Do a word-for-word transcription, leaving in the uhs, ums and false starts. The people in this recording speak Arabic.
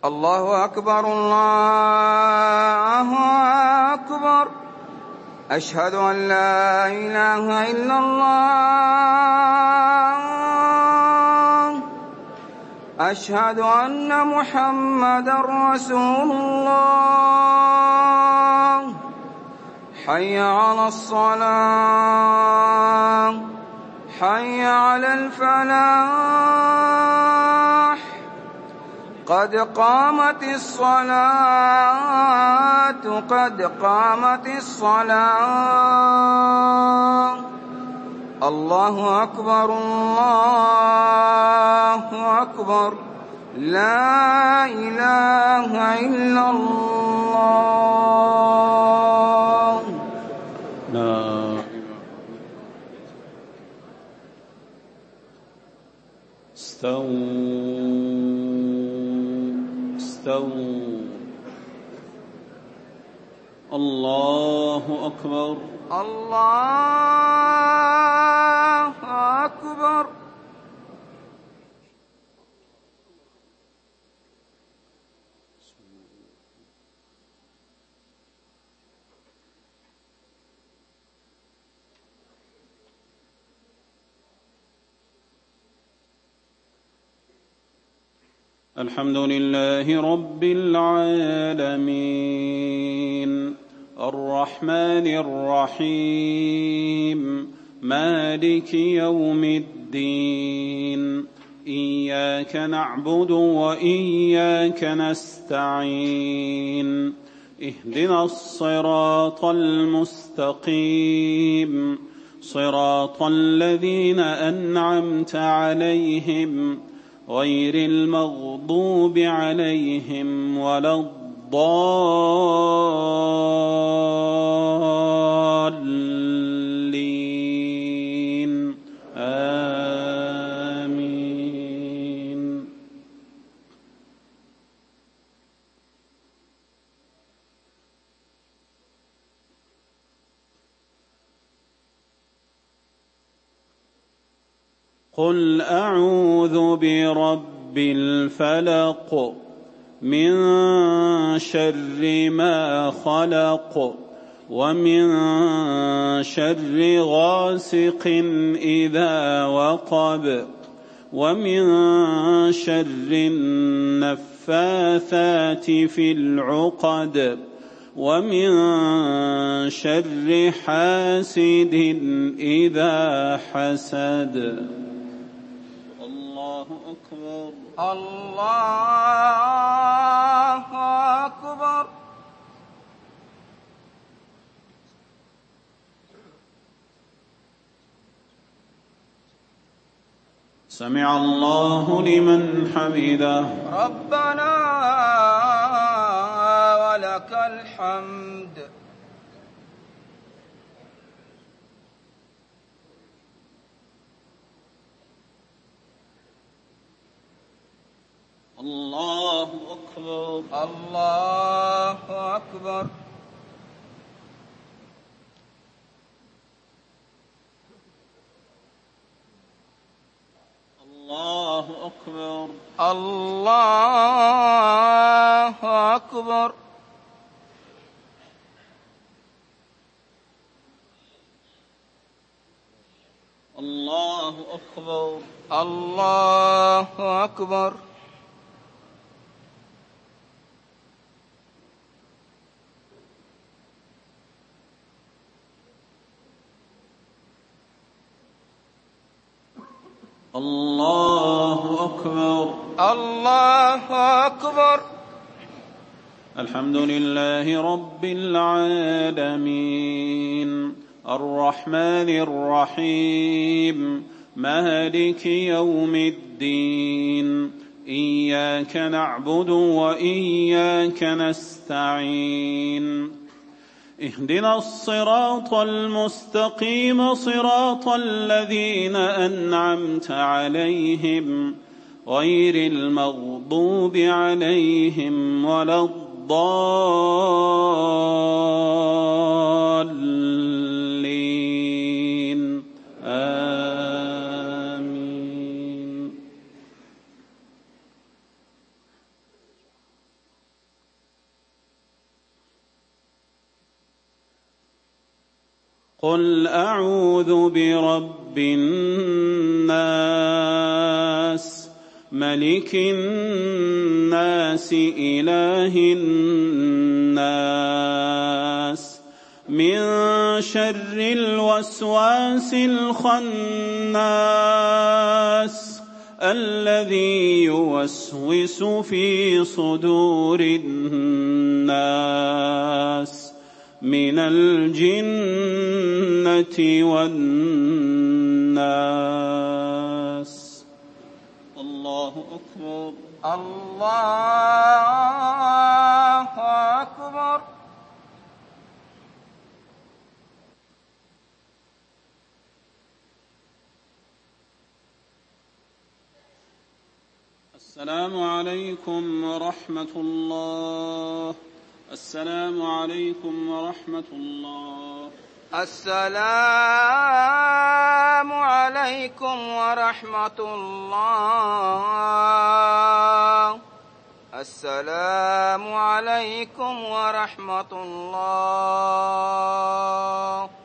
الله أكبر الله أكبر. أشهد أن لا إله إلا الله. أشهد أن محمدًا رسول الله. حي على الصلاة حي على الفلاح. قد قامت الصلاة قد قامت الصلاة. الله أكبر الله أكبر. لا إله إلا الله. لا استووا استووا. الله أكبر الله أكبر. الحمد لله رب العالمين الرحمن الرحيم مالك يوم الدين. إياك نعبد وإياك نستعين. اهدنا الصراط المستقيم صراط الذين أنعمت عليهم غير المغضوب عليهم ولا الضالين. آمين. قل أعوذ برب الفلق من شر ما خلق ومن شر غاسق إذا وقب ومن شر النفاثات في العقد ومن شر حاسد إذا حسد. الله أكبر الله أكبر. سمع الله لمن حمده. ربنا ولك الحمد. الله أكبر الله أكبر. الله أكبر الله أكبر. الله أكبر الله أكبر. الله أكبر الله أكبر. الحمد لله رب العالمين الرحمن الرحيم مالك يوم الدين. إياك نعبد وإياك نستعين. اهدنا الصراط المستقيم صراط الذين أنعمت عليهم غير المغضوب عليهم ولا الضالين. آمين. قل أعوذ برب الناس ملك الناس إله الناس من شر الوسواس الخناس الذي يوسوس في صدور الناس من الجنة والناس. الله أكبر. الله أكبر. السلام عليكم ورحمة الله. السلام عليكم ورحمة الله. السلام عليكم ورحمة الله. السلام عليكم ورحمة الله.